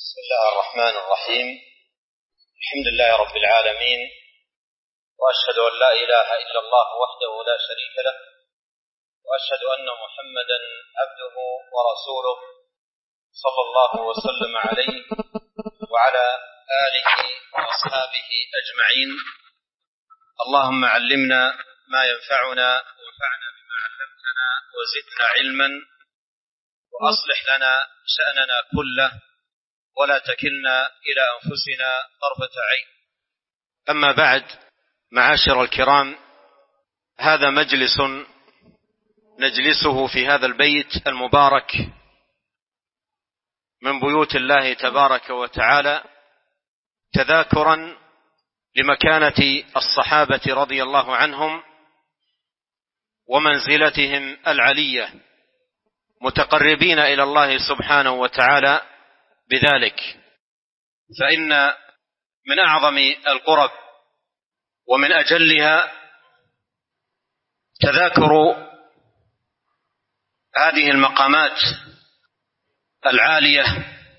بسم الله الرحمن الرحيم. الحمد لله رب العالمين، وأشهد أن لا إله إلا الله وحده لا شريك له، وأشهد أن محمدا عبده ورسوله صلى الله وسلم عليه وعلى آله وأصحابه أجمعين. اللهم علمنا ما ينفعنا وانفعنا بما علمتنا وزدنا علما، وأصلح لنا شأننا كله ولا تكلنا إلى أنفسنا طرفة عين. أما بعد، معاشر الكرام، هذا مجلس نجلسه في هذا البيت المبارك من بيوت الله تبارك وتعالى تذاكرا لمكانة الصحابة رضي الله عنهم ومنزلتهم العلية، متقربين إلى الله سبحانه وتعالى بذلك. فإن من أعظم القرب ومن أجلها تذاكر هذه المقامات العالية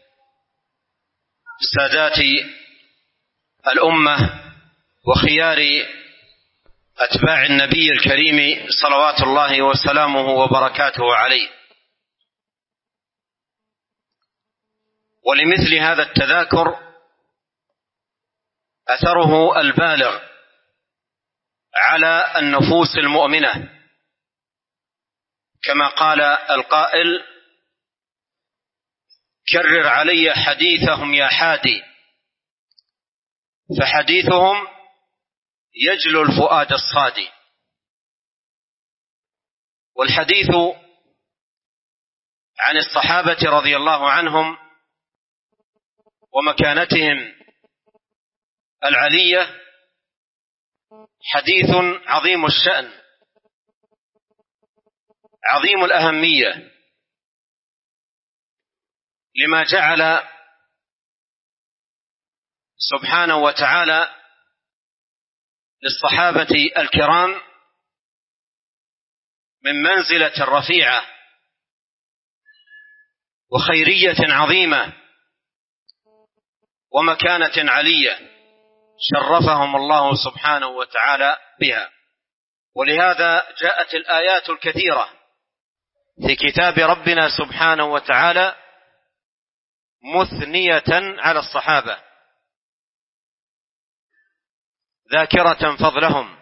سادات الأمة وخيار أتباع النبي الكريم صلوات الله وسلامه وبركاته عليه. ولمثل هذا التذاكر أثره البالغ على النفوس المؤمنة، كما قال القائل: كرر علي حديثهم يا حادي، فحديثهم يجلو الفؤاد الصادي. والحديث عن الصحابة رضي الله عنهم ومكانتهم العلية حديث عظيم الشأن عظيم الأهمية، لما جعل سبحانه وتعالى للصحابة الكرام من منزلة رفيعة وخيرية عظيمة ومكانة علية شرفهم الله سبحانه وتعالى بها. ولهذا جاءت الآيات الكثيرة في كتاب ربنا سبحانه وتعالى مثنية على الصحابة، ذاكرة فضلهم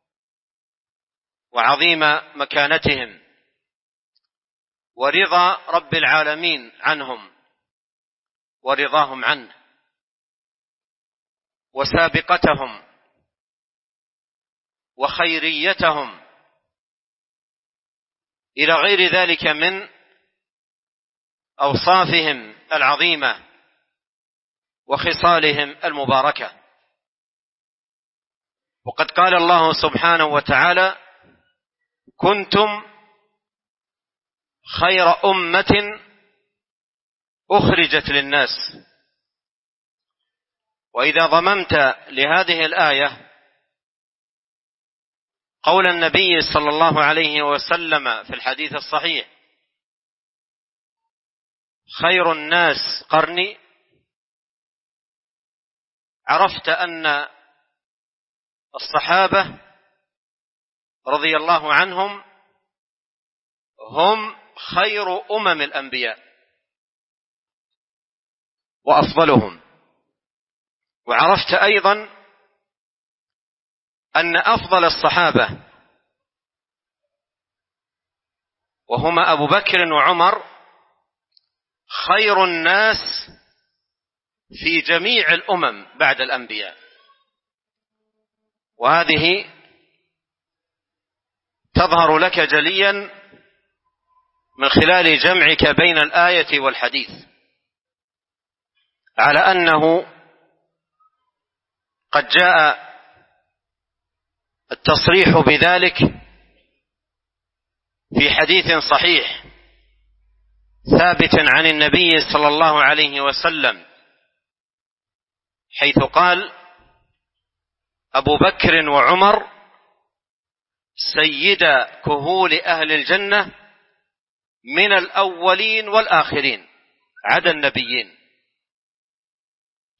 وعظيم مكانتهم ورضا رب العالمين عنهم ورضاهم عنه، وسابقتهم وخيريتهم إلى غير ذلك من أوصافهم العظيمة وخصالهم المباركة. وقد قال الله سبحانه وتعالى: كنتم خير أمة أخرجت للناس. وإذا ضممت لهذه الآية قول النبي صلى الله عليه وسلم في الحديث الصحيح: خير الناس قرني، عرفت أن الصحابة رضي الله عنهم هم خير أمم الأنبياء وأفضلهم. وعرفت أيضا أن أفضل الصحابة وهما أبو بكر وعمر خير الناس في جميع الأمم بعد الأنبياء. وهذه تظهر لك جليا من خلال جمعك بين الآية والحديث، على أنه قد جاء التصريح بذلك في حديث صحيح ثابت عن النبي صلى الله عليه وسلم، حيث قال: أبو بكر وعمر سيدا كهول أهل الجنة من الأولين والآخرين عدا النبيين.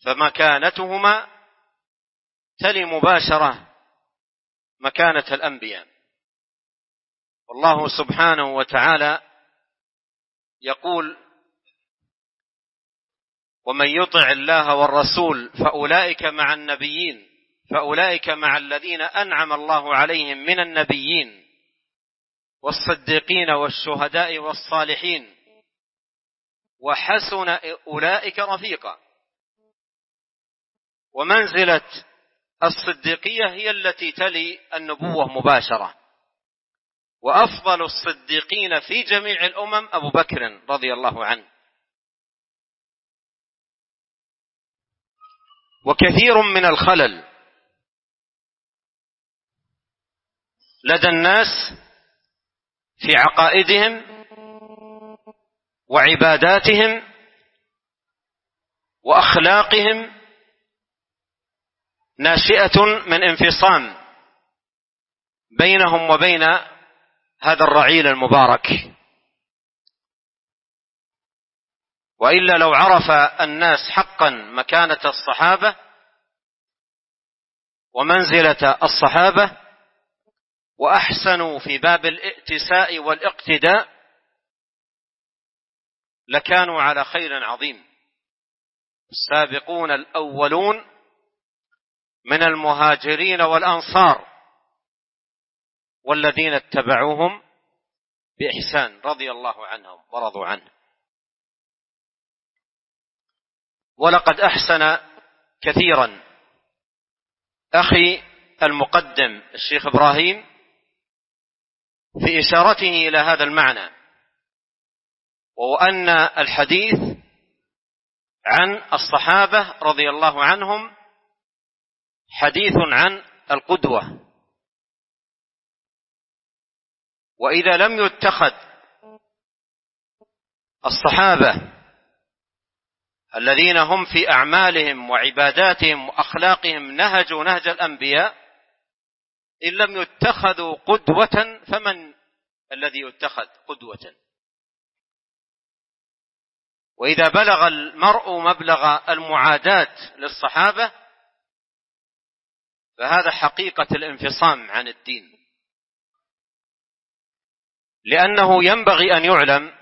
فمكانتهما تلي مباشرة مكانة الأنبياء. والله سبحانه وتعالى يقول: ومن يطع الله والرسول فأولئك مع النبيين، فأولئك مع الذين أنعم الله عليهم من النبيين والصديقين والشهداء والصالحين وحسن أولئك رفيقا. ومنزلة الصديقية هي التي تلي النبوة مباشرة، وأفضل الصديقين في جميع الأمم أبو بكر رضي الله عنه. وكثير من الخلل لدى الناس في عقائدهم وعباداتهم وأخلاقهم ناشئة من انفصام بينهم وبين هذا الرعيل المبارك. وإلا لو عرف الناس حقا مكانة الصحابة ومنزلة الصحابة وأحسنوا في باب الائتساء والاقتداء لكانوا على خير عظيم. السابقون الأولون من المهاجرين والأنصار والذين اتبعوهم بإحسان رضي الله عنهم ورضوا عنه. ولقد أحسن كثيرا أخي المقدم الشيخ إبراهيم في إشارته إلى هذا المعنى، وأن الحديث عن الصحابة رضي الله عنهم حديث عن القدوة. وإذا لم يتخذ الصحابة الذين هم في أعمالهم وعباداتهم وأخلاقهم نهجوا نهج الأنبياء، إن لم يتخذوا قدوة فمن الذي يتخذ قدوة؟ وإذا بلغ المرء مبلغ المعاداة للصحابة فهذا حقيقة الانفصام عن الدين. لأنه ينبغي أن يعلم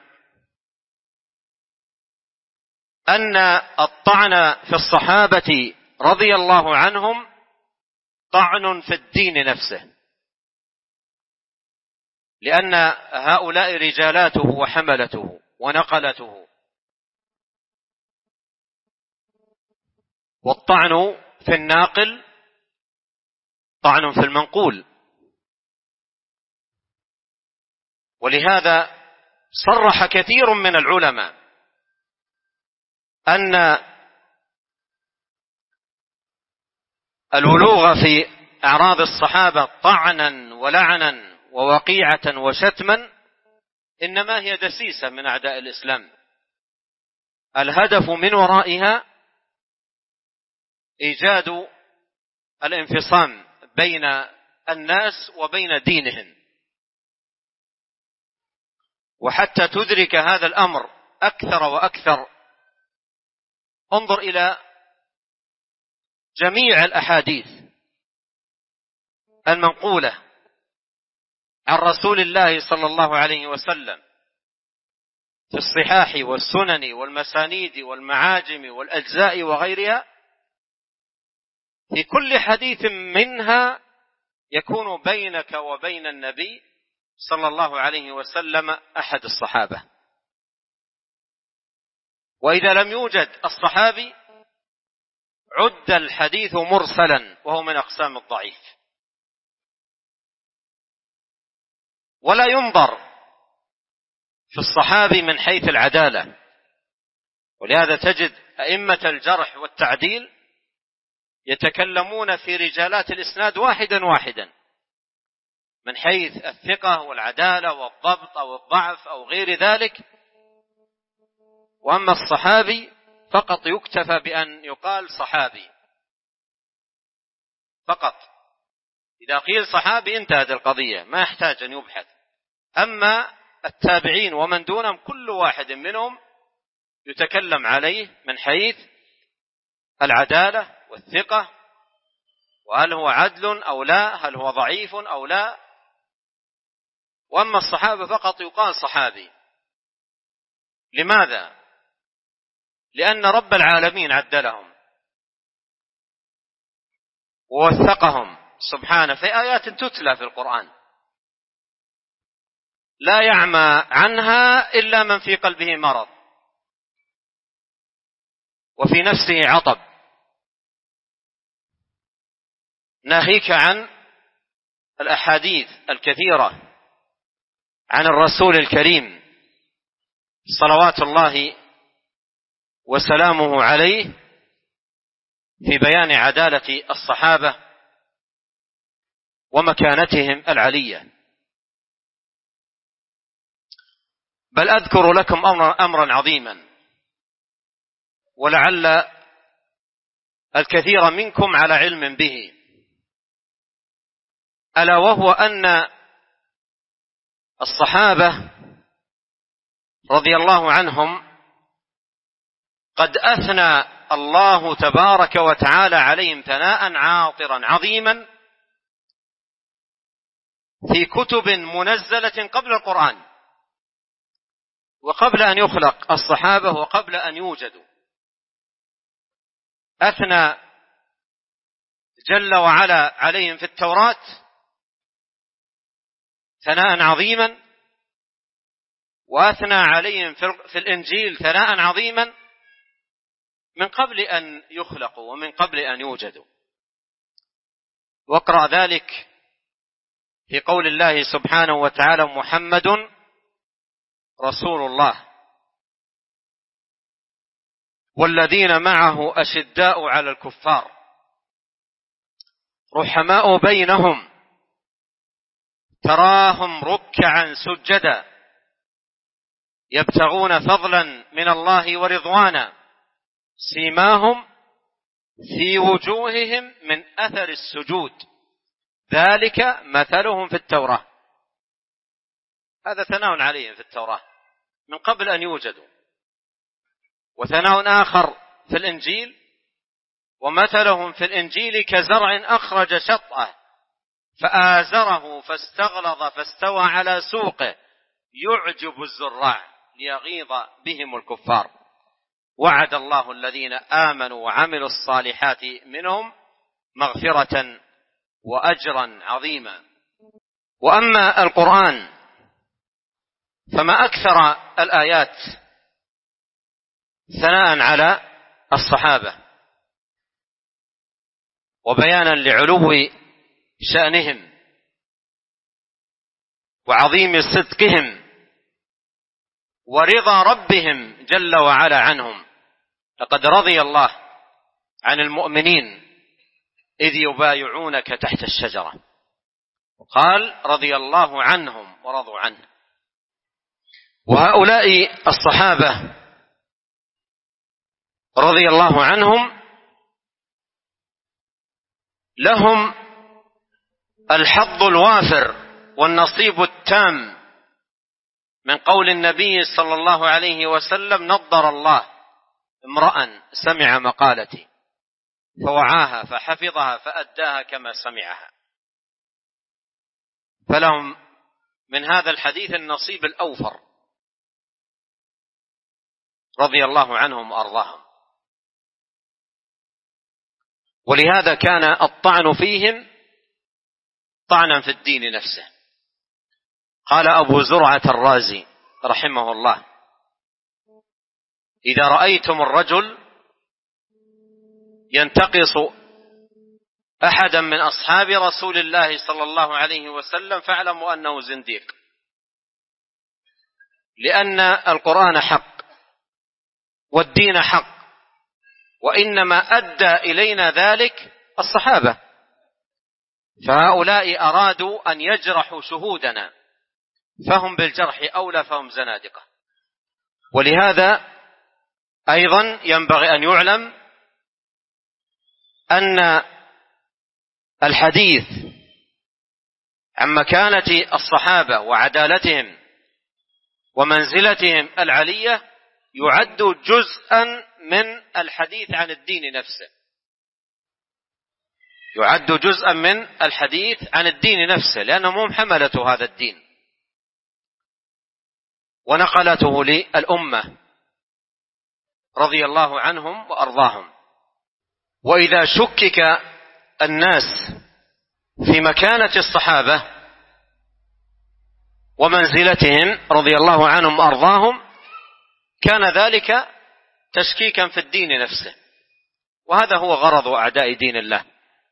أن الطعن في الصحابة رضي الله عنهم طعن في الدين نفسه، لأن هؤلاء رجالاته وحملته ونقلته، والطعن في الناقل طعن في المنقول. ولهذا صرح كثير من العلماء أن الولوغ في أعراض الصحابة طعنا ولعنا ووقيعة وشتما إنما هي دسيسة من أعداء الإسلام، الهدف من ورائها إيجاد الانفصام بين الناس وبين دينهم. وحتى تدرك هذا الأمر أكثر وأكثر انظر إلى جميع الأحاديث المنقولة عن رسول الله صلى الله عليه وسلم في الصحاح والسنن والمسانيد والمعاجم والأجزاء وغيرها، في كل حديث منها يكون بينك وبين النبي صلى الله عليه وسلم أحد الصحابة. وإذا لم يوجد الصحابي عد الحديث مرسلا، وهو من أقسام الضعيف. ولا ينظر في الصحابي من حيث العدالة، ولهذا تجد أئمة الجرح والتعديل يتكلمون في رجالات الإسناد واحدا واحدا من حيث الثقة والعدالة والضبط أو الضعف أو غير ذلك. وأما الصحابي فقط يكتفى بأن يقال صحابي فقط. إذا قيل صحابي انتهت القضية، ما يحتاج أن يبحث. أما التابعين ومن دونهم كل واحد منهم يتكلم عليه من حيث العدالة والثقة، وهل هو عدل أو لا، هل هو ضعيف أو لا. وأما الصحابة فقط يقال صحابي. لماذا؟ لأن رب العالمين عدلهم ووثقهم سبحانه في آيات تتلى في القرآن لا يعمى عنها إلا من في قلبه مرض وفي نفسه عطب، ناهيك عن الأحاديث الكثيرة عن الرسول الكريم صلوات الله وسلامه عليه في بيان عدالة الصحابة ومكانتهم العلية. بل أذكر لكم أمرا عظيما ولعل الكثير منكم على علم به، ألا وهو أن الصحابة رضي الله عنهم قد أثنى الله تبارك وتعالى عليهم ثناء عاطرا عظيما في كتب منزلة قبل القرآن وقبل أن يخلق الصحابة وقبل أن يوجدوا. أثنى جل وعلا عليهم في التوراة ثناء عظيما، وأثنى عليهم في الإنجيل ثناء عظيما من قبل أن يخلقوا ومن قبل أن يوجدوا. واقرأ ذلك في قول الله سبحانه وتعالى: محمد رسول الله والذين معه أشداء على الكفار رحماء بينهم تراهم ركعا سجدا يبتغون فضلا من الله ورضوانا سيماهم في وجوههم من أثر السجود ذلك مثلهم في التوراة. هذا ثناء عليهم في التوراة من قبل أن يوجدوا. وثناء آخر في الإنجيل: ومثلهم في الإنجيل كزرع أخرج شطأه فآزره فاستغلظ فاستوى على سوقه يعجب الزراع ليغيظ بهم الكفار وعد الله الذين آمنوا وعملوا الصالحات منهم مغفرة وأجرا عظيما. وأما القرآن فما أكثر الآيات ثناء على الصحابة وبيانا لعلو شأنهم وعظيم صدقهم ورضا ربهم جل وعلا عنهم. لقد رضي الله عن المؤمنين إذ يبايعونك تحت الشجرة، قال رضي الله عنهم ورضوا عنه. وهؤلاء الصحابة رضي الله عنهم لهم الحظ الوافر والنصيب التام من قول النبي صلى الله عليه وسلم: نضر الله امرأ سمع مقالتي فوعاها فحفظها فأداها كما سمعها. فلهم من هذا الحديث النصيب الأوفر رضي الله عنهم وأرضاهم. ولهذا كان الطعن فيهم طعنا في الدين نفسه. قال أبو زرعة الرازي رحمه الله: إذا رأيتم الرجل ينتقص أحدا من أصحاب رسول الله صلى الله عليه وسلم فاعلموا أنه زنديق، لأن القرآن حق والدين حق، وإنما أدى إلينا ذلك الصحابة، فهؤلاء أرادوا أن يجرحوا شهودنا فهم بالجرح أولى، فهم زنادقة. ولهذا أيضا ينبغي أن يعلم أن الحديث عن مكانة الصحابة وعدالتهم ومنزلتهم العلية يعد جزءا من الحديث عن الدين نفسه، يعد جزءا من الحديث عن الدين نفسه، لأنهم هم حملة هذا الدين ونقلته للأمة رضي الله عنهم وأرضاهم. وإذا شكك الناس في مكانة الصحابة ومنزلتهم رضي الله عنهم وأرضاهم كان ذلك تشكيكا في الدين نفسه، وهذا هو غرض أعداء دين الله،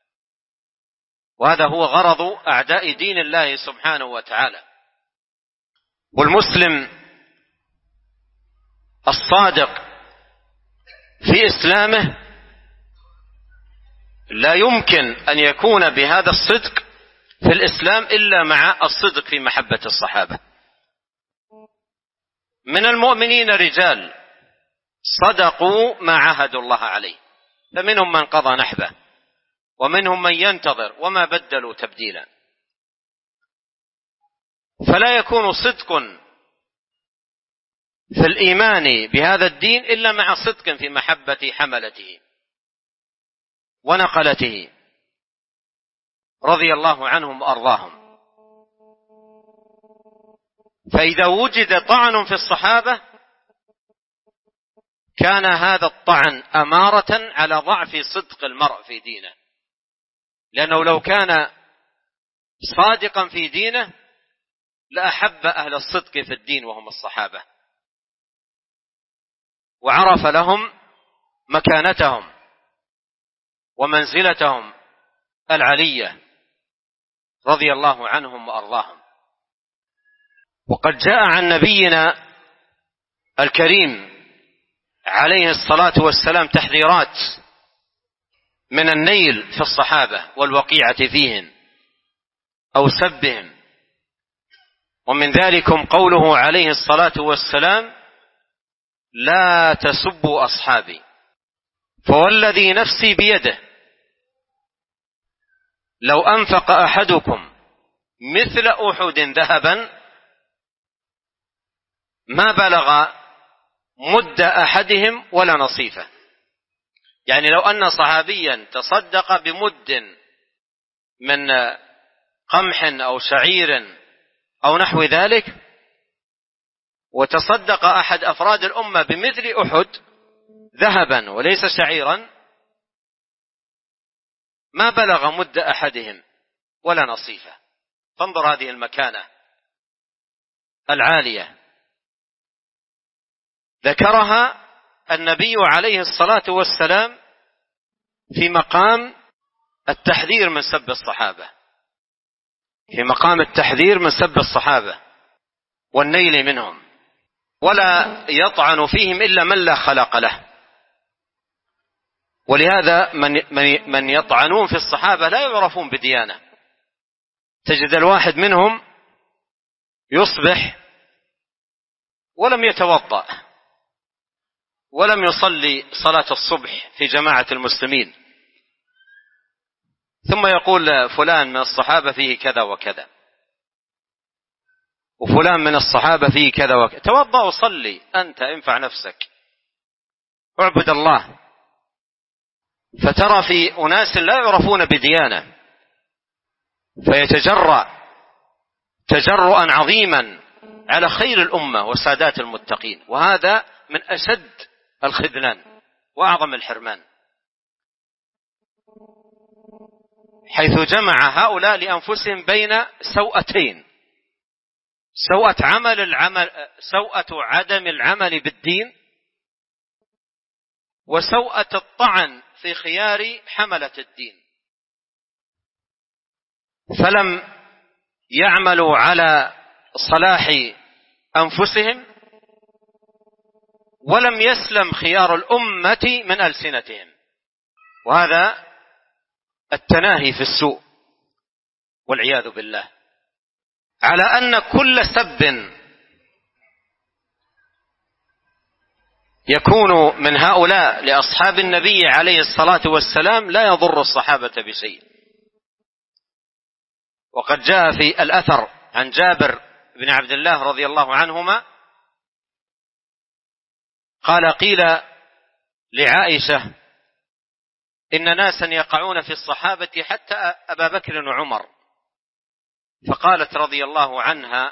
وهذا هو غرض أعداء دين الله سبحانه وتعالى. والمسلم الصادق في إسلامه لا يمكن أن يكون بهذا الصدق في الإسلام إلا مع الصدق في محبة الصحابة. من المؤمنين رجال صدقوا ما عاهدوا الله عليه، فمنهم من قضى نحبه ومنهم من ينتظر وما بدلوا تبديلا. فلا يكون صدق في الإيمان بهذا الدين إلا مع صدق في محبة حملته ونقلته رضي الله عنهم وأرضاهم. فإذا وجد طعن في الصحابة كان هذا الطعن أمارة على ضعف صدق المرء في دينه، لأنه لو كان صادقا في دينه لأحب أهل الصدق في الدين وهم الصحابة، وعرف لهم مكانتهم ومنزلتهم العلية رضي الله عنهم وأرضاهم. وقد جاء عن نبينا الكريم عليه الصلاة والسلام تحذيرات من النيل في الصحابة والوقيعة فيهم أو سبهم، ومن ذلكم قوله عليه الصلاة والسلام: لا تسبوا أصحابي فوالذي نفسي بيده لو أنفق أحدكم مثل أحد ذهبا ما بلغ مد أحدهم ولا نصيفه. يعني لو أن صحابيا تصدق بمد من قمح أو شعير أو نحو ذلك، وتصدق أحد أفراد الأمة بمثل أحد ذهبا وليس شعيرا، ما بلغ مد أحدهم ولا نصيفه. فانظر هذه المكانة العالية ذكرها النبي عليه الصلاة والسلام في مقام التحذير من سب الصحابة، في مقام التحذير من سب الصحابة والنيل منهم، ولا يطعن فيهم إلا من لا خلق له. ولهذا من يطعنون في الصحابة لا يعرفون بديانة. تجد الواحد منهم يصبح ولم يتوضأ ولم يصلي صلاة الصبح في جماعة المسلمين، ثم يقول فلان من الصحابة فيه كذا وكذا، وفلان من الصحابة فيه كذا وكذا. توضأ وصلي أنت، انفع نفسك، اعبد الله. فترى في أناس لا يعرفون بديانة فيتجرأ تجرؤا عظيما على خير الأمة وسادات المتقين، وهذا من أشد الخذلان وأعظم الحرمان، حيث جمع هؤلاء لأنفسهم بين سوءتين: سوءة عدم العمل بالدين، وسوءة الطعن في خيار حملة الدين. فلم يعملوا على صلاح أنفسهم، ولم يسلم خيار الأمة من ألسنتهم، وهذا التناهي في السوء والعياذ بالله. على أن كل سب يكون من هؤلاء لأصحاب النبي عليه الصلاة والسلام لا يضر الصحابة بشيء. وقد جاء في الأثر عن جابر بن عبد الله رضي الله عنهما قال: قيل لعائشة إن ناسا يقعون في الصحابة حتى أبا بكر وعمر، فقالت رضي الله عنها: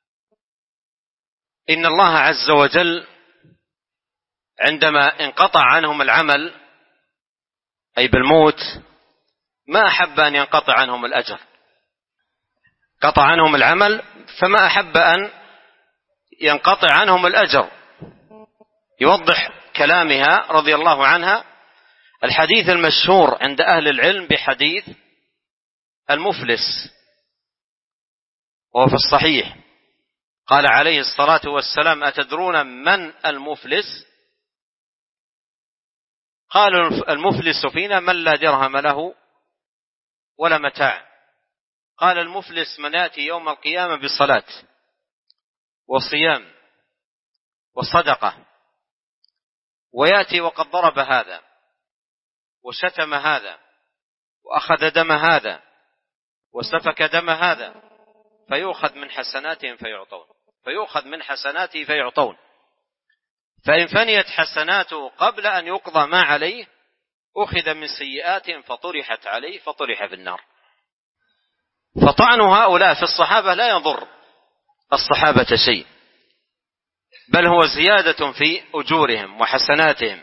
إن الله عز وجل عندما انقطع عنهم العمل أي بالموت ما أحب أن ينقطع عنهم الأجر، قطع عنهم العمل فما أحب أن ينقطع عنهم الأجر. يوضح كلامها رضي الله عنها الحديث المشهور عند أهل العلم بحديث المفلس، وهو في الصحيح. قال عليه الصلاة والسلام: أتدرون من المفلس؟ قالوا: المفلس فينا من لا درهم له ولا متاع. قال: المفلس من يأتي يوم القيامة بالصلاة والصيام والصدقة، ويأتي وقد ضرب هذا وشتم هذا وأخذ دم هذا وسفك دم هذا، فيؤخذ من حسناتهم فيعطون، فإن فنيت حسناته قبل أن يقضى ما عليه أخذ من سيئاتهم فطرحت عليه فطرح في النار. فطعن هؤلاء في الصحابة لا يضر الصحابة شيء، بل هو زيادة في أجورهم وحسناتهم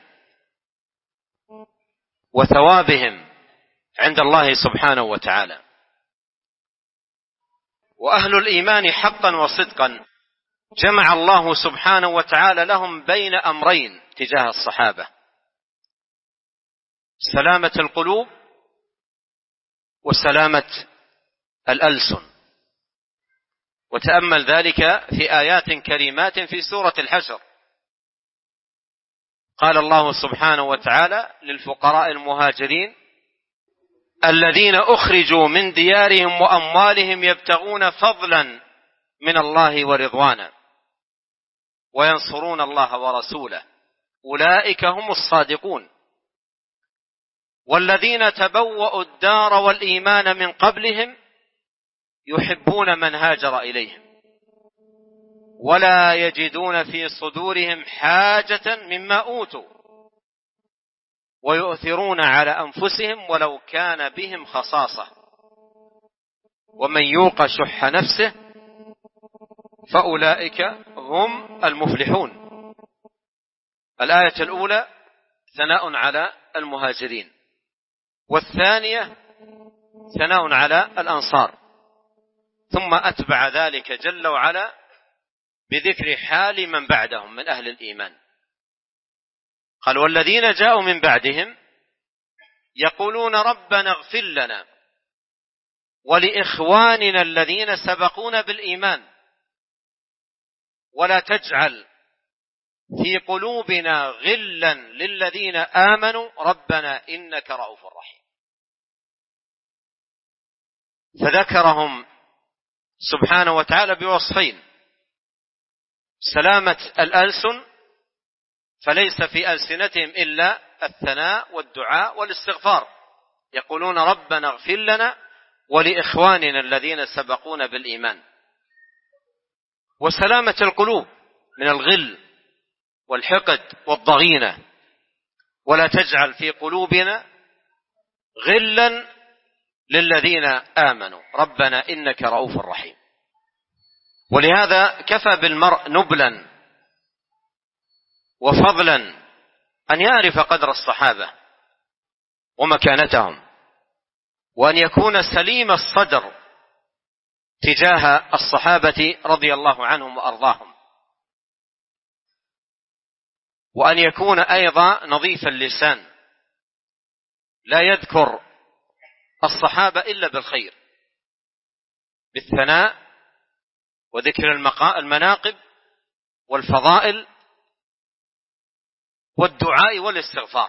وثوابهم عند الله سبحانه وتعالى. وأهل الإيمان حقا وصدقا جمع الله سبحانه وتعالى لهم بين أمرين تجاه الصحابة: سلامة القلوب وسلامة الألسن. وتأمل ذلك في آيات كريمات في سورة الحشر. قال الله سبحانه وتعالى للفقراء المهاجرين الذين أخرجوا من ديارهم وأموالهم يبتغون فضلا من الله ورضوانا وينصرون الله ورسوله أولئك هم الصادقون. والذين تبوأوا الدار والإيمان من قبلهم يحبون من هاجر إليهم ولا يجدون في صدورهم حاجة مما أوتوا ويؤثرون على أنفسهم ولو كان بهم خصاصة ومن يوق شح نفسه فأولئك هم المفلحون. الآية الأولى ثناء على المهاجرين، والثانية ثناء على الأنصار، ثم أتبع ذلك جل وعلا بذكر حال من بعدهم من أهل الإيمان. قال: والذين جاءوا من بعدهم يقولون ربنا اغفر لنا ولإخواننا الذين سبقونا بالإيمان ولا تجعل في قلوبنا غلا للذين آمنوا ربنا إنك رؤوف رحيم. فذكرهم سبحانه وتعالى بوصفين: سلامة الألسن، فليس في ألسنتهم إلا الثناء والدعاء والاستغفار، يقولون ربنا اغفر لنا ولإخواننا الذين سبقونا بالإيمان. وسلامة القلوب من الغل والحقد والضغينة، ولا تجعل في قلوبنا غلا للذين آمنوا ربنا إنك رؤوف رحيم. ولهذا كفى بالمرء نبلا وفضلا أن يعرف قدر الصحابة ومكانتهم، وأن يكون سليم الصدر تجاه الصحابة رضي الله عنهم وأرضاهم، وأن يكون أيضا نظيف اللسان لا يذكر الصحابة إلا بالخير، بالثناء وذكر المناقب والفضائل والدعاء والاستغفار،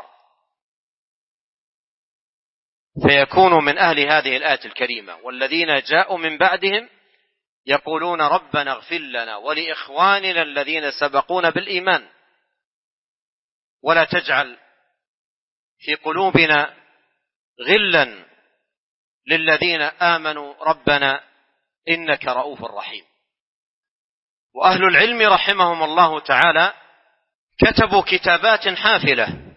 فيكون من أهل هذه الآية الكريمة: والذين جاءوا من بعدهم يقولون ربنا اغفر لنا ولإخواننا الذين سبقونا بالإيمان ولا تجعل في قلوبنا غلا للذين آمنوا ربنا إنك رؤوف رحيم. وأهل العلم رحمهم الله تعالى كتبوا كتابات حافلة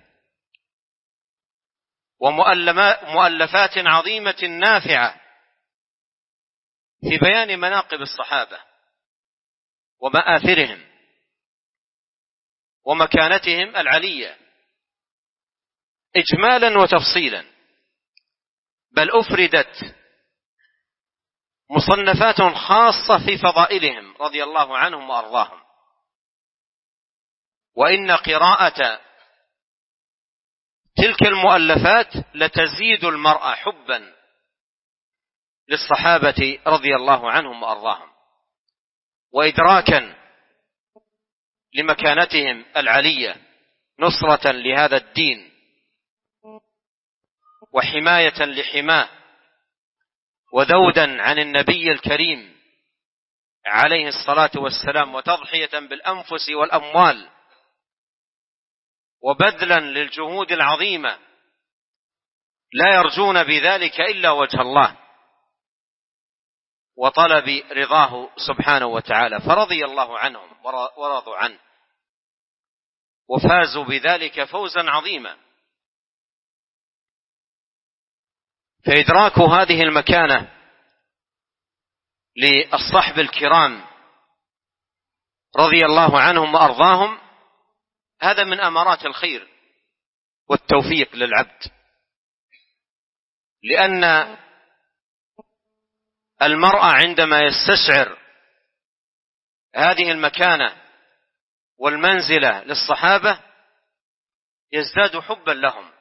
ومؤلفات عظيمة نافعة في بيان مناقب الصحابة ومآثرهم ومكانتهم العلية إجمالا وتفصيلا، بل أفردت مصنفات خاصة في فضائلهم رضي الله عنهم وأرضاهم. وإن قراءة تلك المؤلفات لتزيد المرء حبا للصحابة رضي الله عنهم وأرضاهم، وإدراكا لمكانتهم العلية نصرة لهذا الدين وحماية لحماه وذودا عن النبي الكريم عليه الصلاة والسلام، وتضحية بالأنفس والأموال وبذلا للجهود العظيمة لا يرجون بذلك إلا وجه الله وطلب رضاه سبحانه وتعالى، فرضي الله عنهم ورضوا عنه وفازوا بذلك فوزا عظيما. فإدراك هذه المكانة للصحب الكرام رضي الله عنهم وأرضاهم هذا من أمارات الخير والتوفيق للعبد، لأن المرء عندما يستشعر هذه المكانة والمنزلة للصحابة يزداد حبا لهم،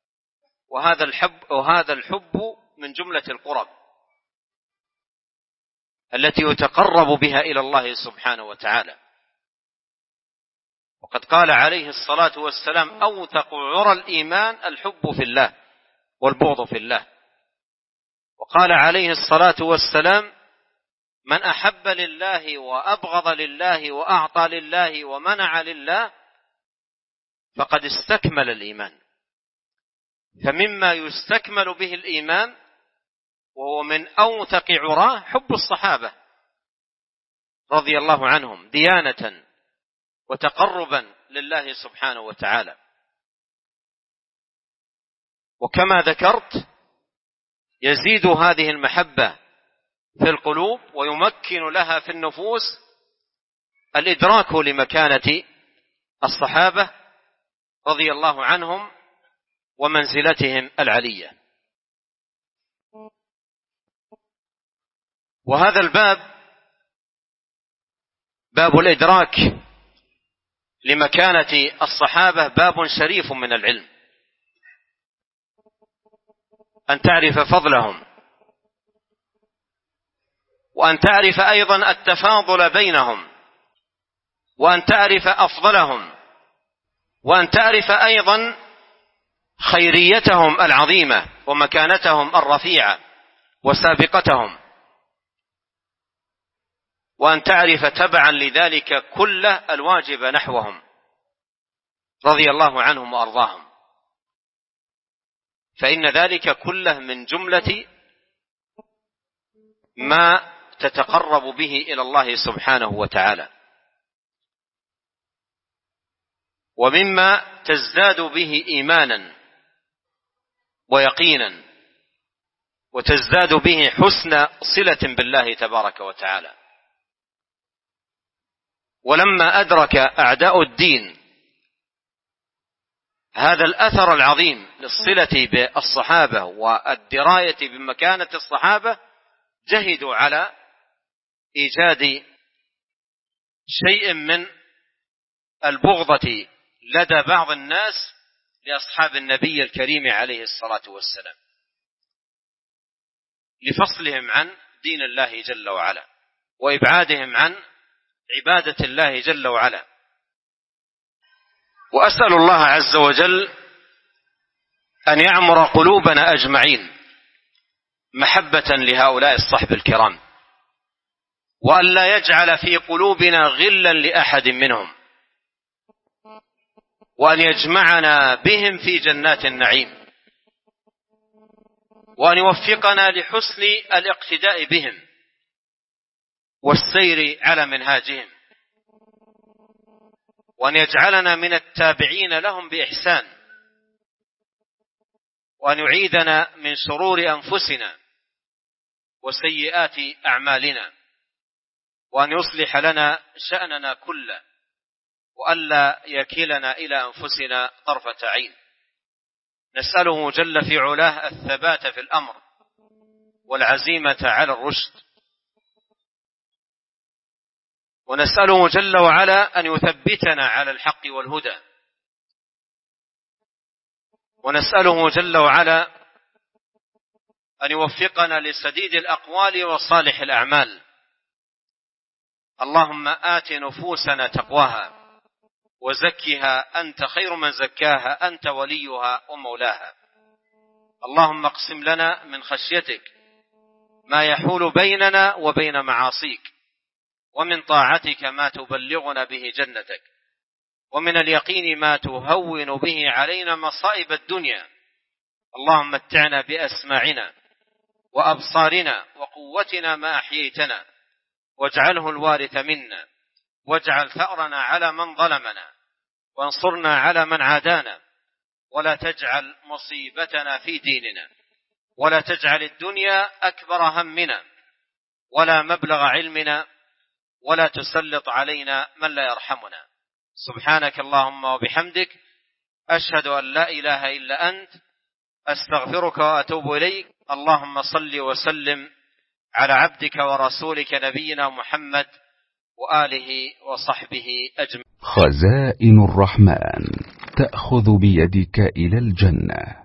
وهذا الحب من جملة القرب التي يتقرب بها إلى الله سبحانه وتعالى. وقد قال عليه الصلاة والسلام: أوثق عرى الإيمان الحب في الله والبغض في الله. وقال عليه الصلاة والسلام: من أحب لله وأبغض لله وأعطى لله ومنع لله فقد استكمل الإيمان. فمما يستكمل به الإيمان وهو من أوثق عراه حب الصحابة رضي الله عنهم ديانة وتقربا لله سبحانه وتعالى. وكما ذكرت يزيد هذه المحبة في القلوب ويمكن لها في النفوس الإدراك لمكانة الصحابة رضي الله عنهم ومنزلتهم العلية. وهذا الباب باب الإدراك لمكانة الصحابة باب شريف من العلم، أن تعرف فضلهم، وأن تعرف أيضا التفاضل بينهم، وأن تعرف أفضلهم، وأن تعرف أيضا خيريتهم العظيمة ومكانتهم الرفيعة وسابقتهم، وأن تعرف تبعا لذلك كل الواجب نحوهم رضي الله عنهم وأرضاهم، فإن ذلك كله من جملة ما تتقرب به إلى الله سبحانه وتعالى، ومما تزداد به إيمانا ويقينا، وتزداد به حسن صلة بالله تبارك وتعالى. ولما أدرك أعداء الدين هذا الأثر العظيم للصلة بالصحابة والدراية بمكانة الصحابة جهدوا على إيجاد شيء من البغضة لدى بعض الناس لأصحاب النبي الكريم عليه الصلاة والسلام، لفصلهم عن دين الله جل وعلا وإبعادهم عن عبادة الله جل وعلا. وأسأل الله عز وجل أن يعمر قلوبنا أجمعين محبة لهؤلاء الصحب الكرام، وأن لا يجعل في قلوبنا غلا لأحد منهم، وأن يجمعنا بهم في جنات النعيم، وأن يوفقنا لحسن الاقتداء بهم والسير على منهاجهم. وأن يجعلنا من التابعين لهم بإحسان، وأن يعيذنا من شرور أنفسنا وسيئات أعمالنا، وأن يصلح لنا شأننا كله، وألا يكلنا إلى أنفسنا طرفة عين. نسأله جل في علاه الثبات في الأمر والعزيمة على الرشد، ونسأله جل وعلا أن يثبتنا على الحق والهدى، ونسأله جل وعلا أن يوفقنا لسديد الأقوال وصالح الأعمال. اللهم آت نفوسنا تقواها وزكها أنت خير من زكاها، أنت وليها ومولاها. اللهم اقسم لنا من خشيتك ما يحول بيننا وبين معاصيك، ومن طاعتك ما تبلغنا به جنتك، ومن اليقين ما تهون به علينا مصائب الدنيا. اللهم متعنا بأسماعنا وأبصارنا وقوتنا ما أحييتنا، واجعله الوارث منا، واجعل ثأرنا على من ظلمنا، وانصرنا على من عادانا، ولا تجعل مصيبتنا في ديننا، ولا تجعل الدنيا أكبر همنا ولا مبلغ علمنا، ولا تسلط علينا من لا يرحمنا. سبحانك اللهم وبحمدك، أشهد أن لا إله إلا أنت، أستغفرك وأتوب إليك. اللهم صل وسلم على عبدك ورسولك نبينا محمد وآله وصحبه أجمعين. خزائن الرحمن تأخذ بيدك إلى الجنة.